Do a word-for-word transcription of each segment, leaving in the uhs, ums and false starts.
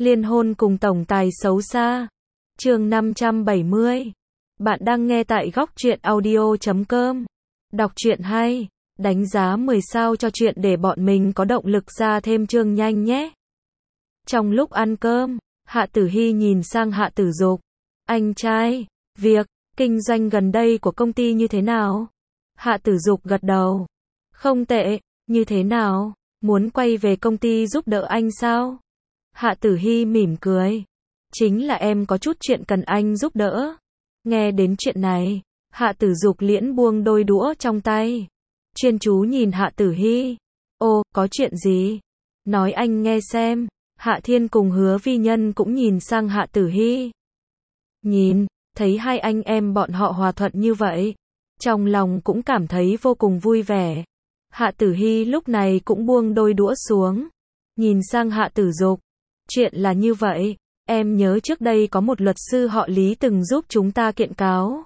Liên hôn cùng tổng tài xấu xa. Chương năm trăm bảy mươi. Bạn đang nghe tại góc truyện audio chấm com. Đọc truyện hay, đánh giá mười sao cho truyện để bọn mình có động lực ra thêm chương nhanh nhé. Trong lúc ăn cơm, Hạ Tử Hy nhìn sang Hạ Tử Dục. Anh trai, việc kinh doanh gần đây của công ty như thế nào? Hạ Tử Dục gật đầu. Không tệ, như thế nào? Muốn quay về công ty giúp đỡ anh sao? Hạ Tử Hy mỉm cười. Chính là em có chút chuyện cần anh giúp đỡ. Nghe đến chuyện này, Hạ Tử Dục liễn buông đôi đũa trong tay. Chuyên chú nhìn Hạ Tử Hy. Ô, có chuyện gì? Nói anh nghe xem. Hạ Thiên cùng Hứa Vi Nhân cũng nhìn sang Hạ Tử Hy. Nhìn, thấy hai anh em bọn họ hòa thuận như vậy, trong lòng cũng cảm thấy vô cùng vui vẻ. Hạ Tử Hy lúc này cũng buông đôi đũa xuống, nhìn sang Hạ Tử Dục. Chuyện là như vậy, em nhớ trước đây có một luật sư họ Lý từng giúp chúng ta kiện cáo.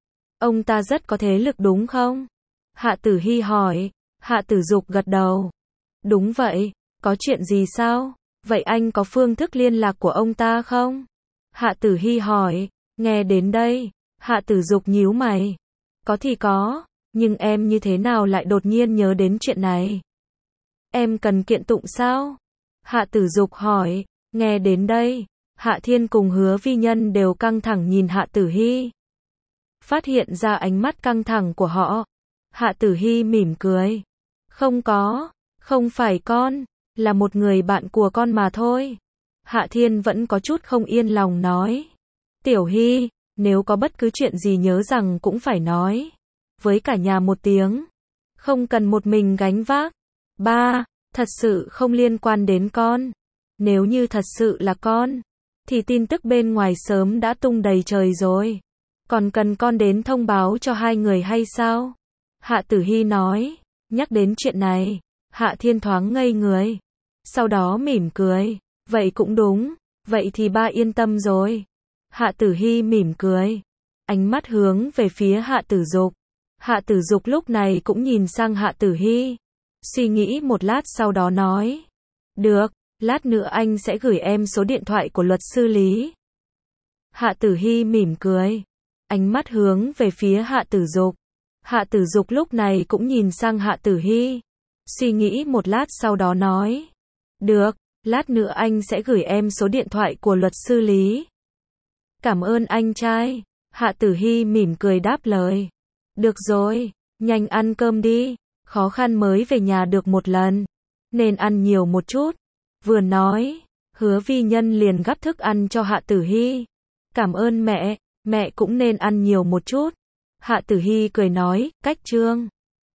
Ông ta rất có thế lực đúng không? Hạ Tử Hy hỏi. Hạ Tử Dục gật đầu. Đúng vậy, có chuyện gì sao? Vậy anh có phương thức liên lạc của ông ta không? Hạ Tử Hy hỏi. Nghe đến đây, Hạ Tử Dục nhíu mày. Có thì có, nhưng em như thế nào lại đột nhiên nhớ đến chuyện này? Em cần kiện tụng sao? Hạ Tử Dục hỏi. Nghe đến đây, Hạ Thiên cùng Hứa Vi Nhân đều căng thẳng nhìn Hạ Tử Hy. Phát hiện ra ánh mắt căng thẳng của họ, Hạ Tử Hy mỉm cười. Không có, không phải con, là một người bạn của con mà thôi. Hạ Thiên vẫn có chút không yên lòng nói. Tiểu Hy, nếu có bất cứ chuyện gì nhớ rằng cũng phải nói với cả nhà một tiếng. Không cần một mình gánh vác. Ba, thật sự không liên quan đến con. Nếu như thật sự là con, thì tin tức bên ngoài sớm đã tung đầy trời rồi. Còn cần con đến thông báo cho hai người hay sao? Hạ Tử Hy nói. Nhắc đến chuyện này, Hạ Thiên thoáng ngây người. Sau đó mỉm cười. Vậy cũng đúng, vậy thì ba yên tâm rồi. Hạ Tử Hy mỉm cười. Ánh mắt hướng về phía Hạ Tử Dục. Hạ Tử Dục lúc này cũng nhìn sang Hạ Tử Hy. Suy nghĩ một lát sau đó nói. Được, lát nữa anh sẽ gửi em số điện thoại của luật sư Lý. Hạ Tử Hy mỉm cười. Ánh mắt hướng về phía Hạ Tử Dục. Hạ Tử Dục lúc này cũng nhìn sang Hạ Tử Hy. Suy nghĩ một lát sau đó nói. Được, lát nữa anh sẽ gửi em số điện thoại của luật sư Lý. Cảm ơn anh trai. Hạ Tử Hy mỉm cười đáp lời. Được rồi, nhanh ăn cơm đi. Khó khăn mới về nhà được một lần, nên ăn nhiều một chút. Vừa nói, Hứa Vi Nhân liền gắp thức ăn cho Hạ Tử Hy. Cảm ơn mẹ, mẹ cũng nên ăn nhiều một chút. Hạ Tử Hy cười nói, cách chương.